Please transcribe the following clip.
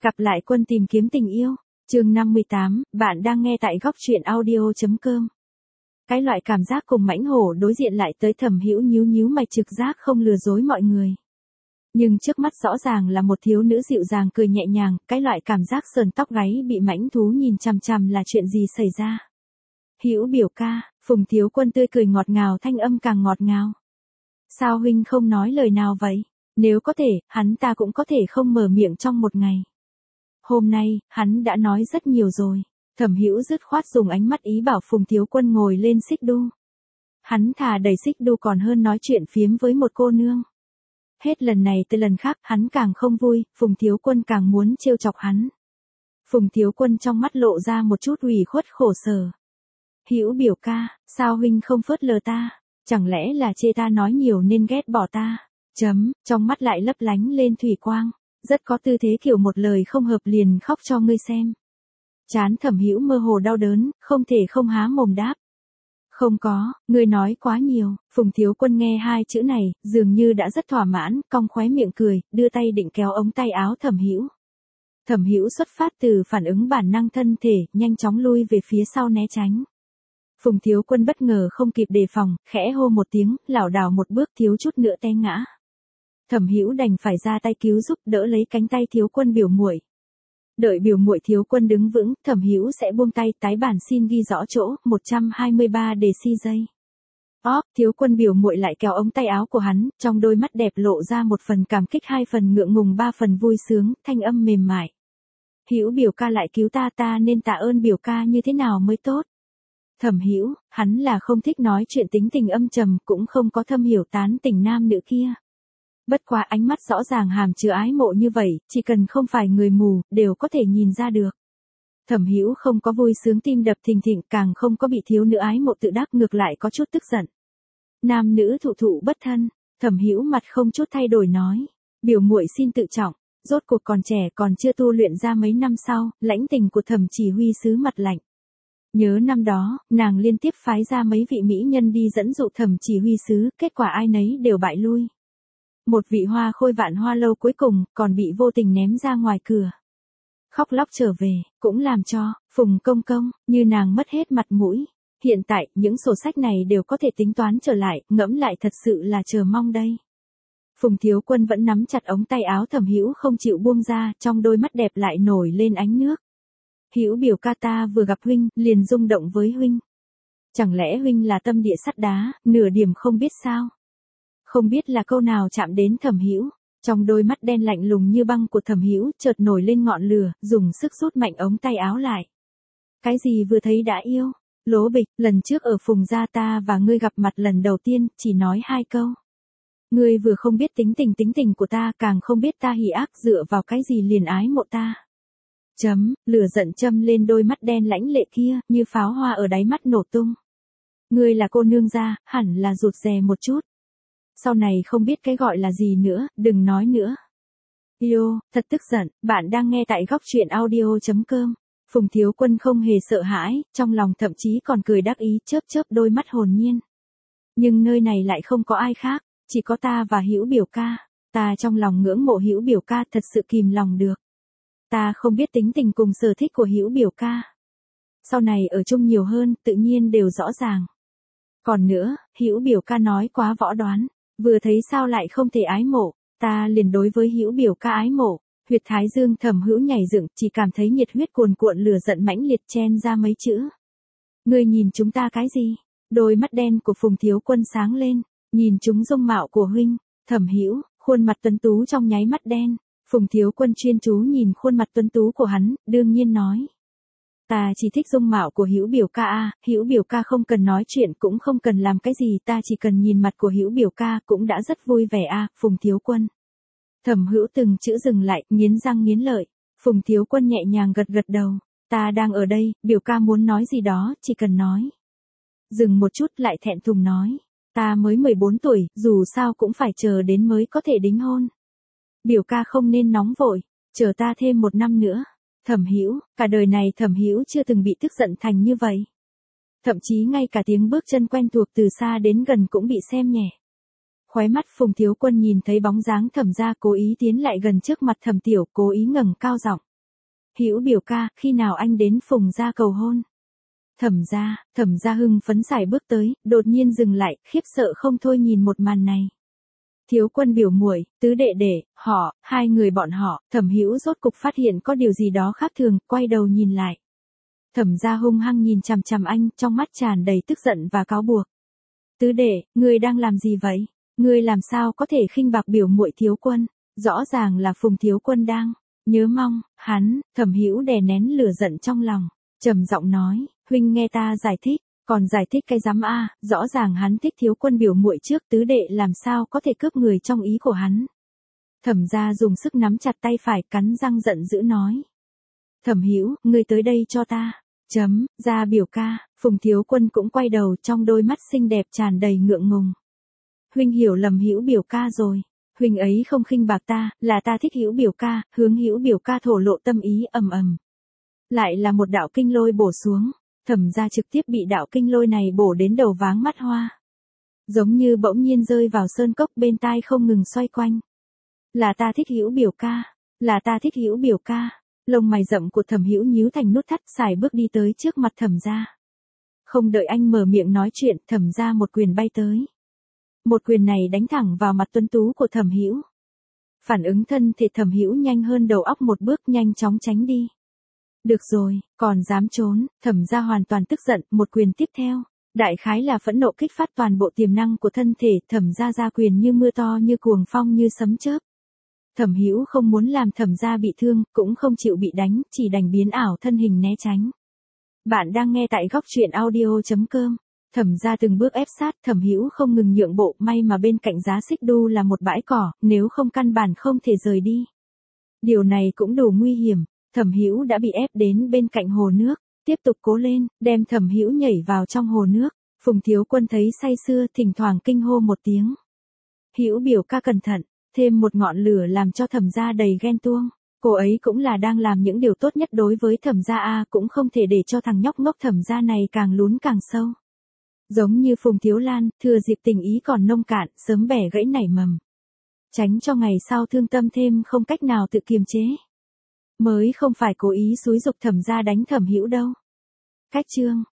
Cặp lại quân tìm kiếm tình yêu. Chương 58, bạn đang nghe tại góc truyện audio.com. Cái loại cảm giác cùng mãnh hổ đối diện lại tới Thẩm Hữu nhíu nhíu mày trực giác không lừa dối mọi người. Nhưng trước mắt rõ ràng là một thiếu nữ dịu dàng cười nhẹ nhàng, cái loại cảm giác sờn tóc gáy bị mãnh thú nhìn chằm chằm là chuyện gì xảy ra. Hữu biểu ca, Phùng Thiếu Quân tươi cười ngọt ngào, thanh âm càng ngọt ngào. Sao huynh không nói lời nào vậy? Nếu có thể, hắn ta cũng có thể không mở miệng trong một ngày. Hôm nay, hắn đã nói rất nhiều rồi. Thẩm Hữu dứt khoát dùng ánh mắt ý bảo Phùng Thiếu Quân ngồi lên xích đu. Hắn thà đẩy xích đu còn hơn nói chuyện phiếm với một cô nương. Hết lần này tới lần khác, hắn càng không vui, Phùng Thiếu Quân càng muốn trêu chọc hắn. Phùng Thiếu Quân trong mắt lộ ra một chút ủy khuất khổ sở. Hữu biểu ca, sao huynh không phớt lờ ta? Chẳng lẽ là chê ta nói nhiều nên ghét bỏ ta? Trong mắt lại lấp lánh lên thủy quang. Rất có tư thế kiểu một lời không hợp liền khóc cho ngươi xem. Chán Thẩm Hữu mơ hồ đau đớn, không thể không há mồm đáp. Không có, ngươi nói quá nhiều. Phùng Thiếu Quân nghe hai chữ này, dường như đã rất thỏa mãn, cong khóe miệng cười, đưa tay định kéo ống tay áo Thẩm Hữu. Thẩm Hữu xuất phát từ phản ứng bản năng thân thể, nhanh chóng lui về phía sau né tránh. Phùng Thiếu Quân bất ngờ không kịp đề phòng, khẽ hô một tiếng, lảo đảo một bước thiếu chút nữa té ngã. Thẩm Hữu đành phải ra tay cứu giúp, đỡ lấy cánh tay Thiếu Quân biểu muội. Đợi biểu muội Thiếu Quân đứng vững, Thẩm Hữu sẽ buông tay, tái bản xin ghi rõ chỗ, 123 đề si giây. Thiếu Quân biểu muội lại kéo ống tay áo của hắn, trong đôi mắt đẹp lộ ra một phần cảm kích, hai phần ngượng ngùng, ba phần vui sướng, thanh âm mềm mại. Hữu biểu ca lại cứu ta nên tạ ơn biểu ca như thế nào mới tốt? Thẩm Hữu, hắn là không thích nói chuyện tính tình âm trầm, cũng không có thâm hiểu tán tình nam nữ kia. Bất quá ánh mắt rõ ràng hàm chứa ái mộ như vậy, chỉ cần không phải người mù, đều có thể nhìn ra được. Thẩm Hữu không có vui sướng tim đập thình thịch, càng không có bị thiếu nữ ái mộ tự đắc, ngược lại có chút tức giận. Nam nữ thụ thụ bất thân, Thẩm Hữu mặt không chút thay đổi nói, biểu muội xin tự trọng, rốt cuộc còn trẻ còn chưa tu luyện ra mấy năm sau, lãnh tình của Thẩm chỉ huy sứ mặt lạnh. Nhớ năm đó, nàng liên tiếp phái ra mấy vị mỹ nhân đi dẫn dụ Thẩm chỉ huy sứ, kết quả ai nấy đều bại lui. Một vị hoa khôi Vạn Hoa Lâu cuối cùng, còn bị vô tình ném ra ngoài cửa. Khóc lóc trở về, cũng làm cho, Phùng công công, như nàng mất hết mặt mũi. Hiện tại, những sổ sách này đều có thể tính toán trở lại, ngẫm lại thật sự là chờ mong đây. Phùng Thiếu Quân vẫn nắm chặt ống tay áo Thẩm Hữu không chịu buông ra, trong đôi mắt đẹp lại nổi lên ánh nước. Hữu biểu ca, ta vừa gặp huynh, liền rung động với huynh. Chẳng lẽ huynh là tâm địa sắt đá, nửa điểm không biết sao? Không biết là câu nào chạm đến Thẩm Hữu, trong đôi mắt đen lạnh lùng như băng của Thẩm Hữu chợt nổi lên ngọn lửa, dùng sức rút mạnh ống tay áo lại. Cái gì vừa thấy đã yêu? Lố bịch, lần trước ở Phùng gia ta và ngươi gặp mặt lần đầu tiên, chỉ nói 2 câu. Ngươi vừa không biết tính tình của ta, càng không biết ta hỉ ác dựa vào cái gì liền ái mộ ta. Lửa giận châm lên đôi mắt đen lãnh lệ kia, như pháo hoa ở đáy mắt nổ tung. Ngươi là cô nương gia, hẳn là rụt rè một chút. Sau này không biết cái gọi là gì nữa, đừng nói nữa. Yêu, thật tức giận, bạn đang nghe tại góc truyện audio.com. Phùng Thiếu Quân không hề sợ hãi, trong lòng thậm chí còn cười đắc ý, chớp chớp đôi mắt hồn nhiên. Nhưng nơi này lại không có ai khác, chỉ có ta và Hữu biểu ca. Ta trong lòng ngưỡng mộ Hữu biểu ca, thật sự kìm lòng được. Ta không biết tính tình cùng sở thích của Hữu biểu ca. Sau này ở chung nhiều hơn, tự nhiên đều rõ ràng. Còn nữa, Hữu biểu ca nói quá võ đoán, vừa thấy sao lại không thể ái mộ, ta liền đối với Hữu biểu ca ái mộ. Huyệt thái dương Thẩm Hữu nhảy dựng, chỉ cảm thấy nhiệt huyết cuồn cuộn, lửa giận mãnh liệt chen ra mấy chữ. Ngươi nhìn chúng ta cái gì? Đôi mắt đen của Phùng Thiếu Quân sáng lên, nhìn chúng dung mạo của huynh. Thẩm Hữu, khuôn mặt tuấn tú trong nháy mắt đen. Phùng Thiếu Quân chuyên chú nhìn khuôn mặt tuấn tú của hắn, đương nhiên nói. Ta chỉ thích dung mạo của Hữu biểu ca a, Hữu biểu ca không cần nói chuyện cũng không cần làm cái gì, ta chỉ cần nhìn mặt của Hữu biểu ca cũng đã rất vui vẻ a, Phùng Thiếu Quân. Thẩm Hữu từng chữ dừng lại, nghiến răng nghiến lợi. Phùng Thiếu Quân nhẹ nhàng gật gật đầu. Ta đang ở đây, biểu ca muốn nói gì đó, chỉ cần nói. Dừng một chút lại thẹn thùng nói. Ta mới 14 tuổi, dù sao cũng phải chờ đến mới có thể đính hôn. Biểu ca không nên nóng vội, chờ ta thêm 1 năm nữa. Thẩm Hữu, cả đời này Thẩm Hữu chưa từng bị tức giận thành như vậy. Thậm chí ngay cả tiếng bước chân quen thuộc từ xa đến gần cũng bị xem nhẹ. Khóe mắt Phùng Thiếu Quân nhìn thấy bóng dáng Thẩm gia cố ý tiến lại gần trước mặt Thẩm Tiểu, cố ý ngẩng cao giọng. Hữu biểu ca, khi nào anh đến Phùng gia cầu hôn? Thẩm gia hưng phấn sải bước tới, đột nhiên dừng lại, khiếp sợ không thôi nhìn một màn này. Thiếu Quân biểu muội, tứ đệ đệ, hai người bọn họ, Thẩm Hữu rốt cục phát hiện có điều gì đó khác thường, quay đầu nhìn lại. Thẩm gia hung hăng nhìn chằm chằm anh, trong mắt tràn đầy tức giận và cáo buộc. Tứ đệ, ngươi đang làm gì vậy? Ngươi làm sao có thể khinh bạc biểu muội Thiếu Quân? Rõ ràng là Phùng Thiếu Quân đang nhớ mong hắn. Thẩm Hữu đè nén lửa giận trong lòng, trầm giọng nói, huynh nghe ta giải thích. Còn giải thích cái rắm a, rõ ràng hắn thích Thiếu Quân biểu muội trước, tứ đệ làm sao có thể cướp người trong ý của hắn. Thẩm gia dùng sức nắm chặt tay phải, cắn răng giận dữ nói. Thẩm Hữu, ngươi tới đây cho ta. Gia biểu ca. Phùng Thiếu Quân cũng quay đầu, trong đôi mắt xinh đẹp tràn đầy ngượng ngùng. Huynh hiểu lầm Hữu biểu ca rồi. Huynh ấy không khinh bạc ta, là ta thích Hữu biểu ca, hướng Hữu biểu ca thổ lộ tâm ý. Ầm ầm. Lại là một đạo kinh lôi bổ xuống. Thẩm gia trực tiếp bị đạo kinh lôi này bổ đến đầu váng mắt hoa. Giống như bỗng nhiên rơi vào sơn cốc, bên tai không ngừng xoay quanh. Là ta thích Hữu biểu ca, là ta thích Hữu biểu ca. Lông mày rậm của Thẩm Hữu nhíu thành nút thắt, sải bước đi tới trước mặt Thẩm gia. Không đợi anh mở miệng nói chuyện, Thẩm gia một quyền bay tới. Một quyền này đánh thẳng vào mặt tuấn tú của Thẩm Hữu. Phản ứng thân thể Thẩm Hữu nhanh hơn đầu óc một bước, nhanh chóng tránh đi. Được rồi, còn dám trốn. Thẩm gia hoàn toàn tức giận, một quyền tiếp theo. Đại khái là phẫn nộ kích phát toàn bộ tiềm năng của thân thể, Thẩm gia ra quyền như mưa to, như cuồng phong, như sấm chớp. Thẩm Hữu không muốn làm Thẩm gia bị thương, cũng không chịu bị đánh, chỉ đành biến ảo thân hình né tránh. Bạn đang nghe tại góc truyện audio.com. Thẩm gia từng bước ép sát, Thẩm Hữu không ngừng nhượng bộ, may mà bên cạnh giá xích đu là một bãi cỏ, nếu không căn bản không thể rời đi. Điều này cũng đủ nguy hiểm. Thẩm Hữu đã bị ép đến bên cạnh hồ nước, tiếp tục cố lên, đem Thẩm Hữu nhảy vào trong hồ nước. Phùng Thiếu Quân thấy say sưa, thỉnh thoảng kinh hô một tiếng. Hữu biểu ca cẩn thận, thêm một ngọn lửa làm cho Thẩm gia đầy ghen tuông. Cô ấy cũng là đang làm những điều tốt nhất đối với Thẩm gia a, cũng không thể để cho thằng nhóc ngốc Thẩm gia này càng lún càng sâu. Giống như Phùng Thiếu Lan, thừa dịp tình ý còn nông cạn, sớm bẻ gãy nảy mầm. Tránh cho ngày sau thương tâm thêm, không cách nào tự kiềm chế. Mới không phải cố ý xúi giục Thẩm gia đánh Thẩm Hữu đâu. Cách chương